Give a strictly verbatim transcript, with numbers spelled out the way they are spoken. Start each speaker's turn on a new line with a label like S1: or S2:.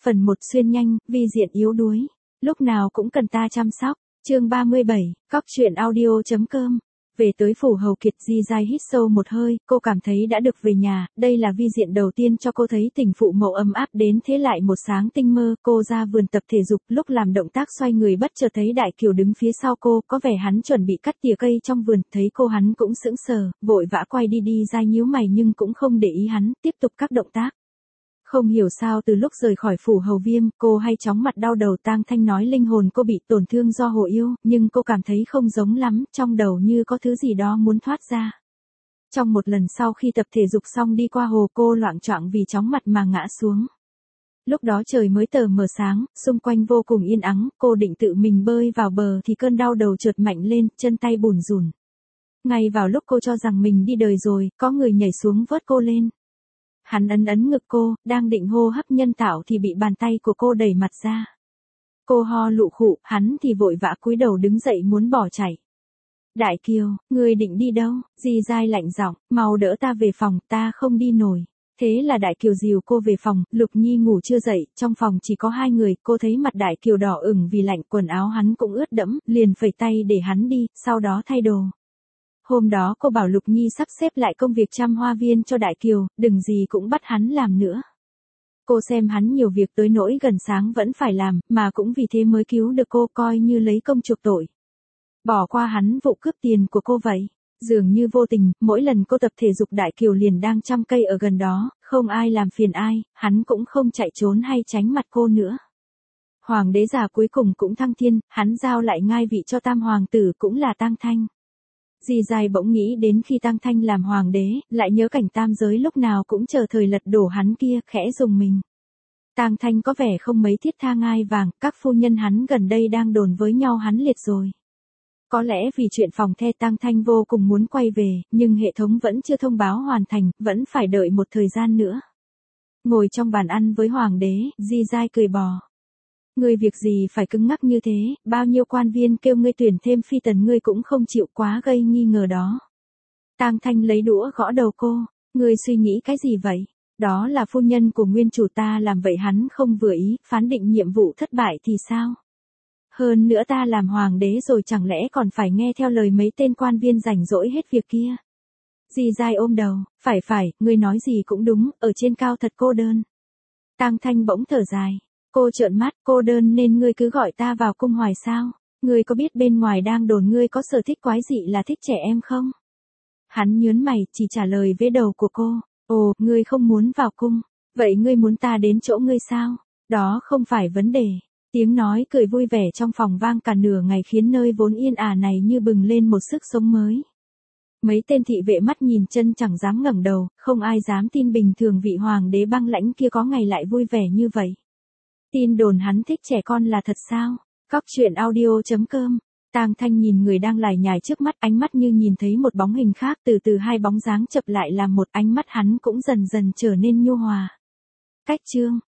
S1: Phần một xuyên nhanh, vi diện yếu đuối. Lúc nào cũng cần ta chăm sóc. Chương ba mươi bảy, cóc truyện audio chấm com. Về tới phủ hầu kiệt, Di Giai hít sâu một hơi, cô cảm thấy đã được về nhà, đây là vi diện đầu tiên cho cô thấy tình phụ mẫu ấm áp đến thế. Lại một sáng tinh mơ, cô ra vườn tập thể dục, lúc làm động tác xoay người bất chợt thấy Đại Kiều đứng phía sau cô, có vẻ hắn chuẩn bị cắt tỉa cây trong vườn, thấy cô hắn cũng sững sờ, vội vã quay đi. Đi Giai nhíu mày nhưng cũng không để ý hắn, tiếp tục các động tác. Không hiểu sao từ lúc rời khỏi phủ hầu viêm, cô hay chóng mặt đau đầu. Tang Thanh nói linh hồn cô bị tổn thương do hồ yêu, nhưng cô cảm thấy không giống lắm, trong đầu như có thứ gì đó muốn thoát ra. Trong một lần sau khi tập thể dục xong đi qua hồ, cô loạng choạng vì chóng mặt mà ngã xuống. Lúc đó trời mới tờ mờ sáng, xung quanh vô cùng yên ắng, cô định tự mình bơi vào bờ thì cơn đau đầu chợt mạnh lên, chân tay bủn rủn. Ngay vào lúc cô cho rằng mình đi đời rồi, có người nhảy xuống vớt cô lên. Hắn ấn ấn ngực cô, đang định hô hấp nhân tạo thì bị bàn tay của cô đẩy mặt ra. Cô ho lụ khụ, hắn thì vội vã cúi đầu đứng dậy muốn bỏ chạy. Đại Kiều, ngươi định đi đâu? Di Giai lạnh giọng, mau đỡ ta về phòng, ta không đi nổi. Thế là Đại Kiều dìu cô về phòng, Lục Nhi ngủ chưa dậy, trong phòng chỉ có hai người, cô thấy mặt Đại Kiều đỏ ửng vì lạnh, quần áo hắn cũng ướt đẫm, liền phẩy tay để hắn đi, sau đó thay đồ. Hôm đó cô bảo Lục Nhi sắp xếp lại công việc chăm hoa viên cho Đại Kiều, đừng gì cũng bắt hắn làm nữa. Cô xem hắn nhiều việc tới nỗi gần sáng vẫn phải làm, mà cũng vì thế mới cứu được cô, coi như lấy công chuộc tội. Bỏ qua hắn vụ cướp tiền của cô vậy. Dường như vô tình, mỗi lần cô tập thể dục Đại Kiều liền đang chăm cây ở gần đó, không ai làm phiền ai, hắn cũng không chạy trốn hay tránh mặt cô nữa. Hoàng đế già cuối cùng cũng thăng thiên, hắn giao lại ngai vị cho tam hoàng tử cũng là Tang Thanh. Di Giai bỗng nghĩ đến khi Tang Thanh làm hoàng đế, lại nhớ cảnh tam giới lúc nào cũng chờ thời lật đổ hắn kia, khẽ rùng mình. Tang Thanh có vẻ không mấy thiết tha ngai vàng, các phu nhân hắn gần đây đang đồn với nhau hắn liệt rồi. Có lẽ vì chuyện phòng the Tang Thanh vô cùng muốn quay về, nhưng hệ thống vẫn chưa thông báo hoàn thành, vẫn phải đợi một thời gian nữa. Ngồi trong bàn ăn với hoàng đế, Di Giai cười bò. Ngươi việc gì phải cứng ngắc như thế, bao nhiêu quan viên kêu ngươi tuyển thêm phi tần ngươi cũng không chịu, quá gây nghi ngờ đó. Tang Thanh lấy đũa gõ đầu cô, ngươi suy nghĩ cái gì vậy? Đó là phu nhân của nguyên chủ ta làm vậy hắn không vừa ý, phán định nhiệm vụ thất bại thì sao? Hơn nữa ta làm hoàng đế rồi chẳng lẽ còn phải nghe theo lời mấy tên quan viên rảnh rỗi hết việc kia? Di Giai ôm đầu, phải phải, ngươi nói gì cũng đúng, ở trên cao thật cô đơn. Tang Thanh bỗng thở dài. Cô trợn mắt, cô đơn nên ngươi cứ gọi ta vào cung hoài sao? Ngươi có biết bên ngoài đang đồn ngươi có sở thích quái dị là thích trẻ em không? Hắn nhớn mày, chỉ trả lời vế đầu của cô. Ồ, ngươi không muốn vào cung. Vậy ngươi muốn ta đến chỗ ngươi sao? Đó không phải vấn đề. Tiếng nói cười vui vẻ trong phòng vang cả nửa ngày khiến nơi vốn yên ả này như bừng lên một sức sống mới. Mấy tên thị vệ mắt nhìn chân chẳng dám ngẩng đầu, không ai dám tin bình thường vị hoàng đế băng lãnh kia có ngày lại vui vẻ như vậy. Tin đồn hắn thích trẻ con là thật sao? Cóc truyện audio chấm com. Tang Thanh nhìn người đang lải nhải trước mắt, ánh mắt như nhìn thấy một bóng hình khác, từ từ hai bóng dáng chập lại làm một, ánh mắt hắn cũng dần dần trở nên nhu hòa. Cách chương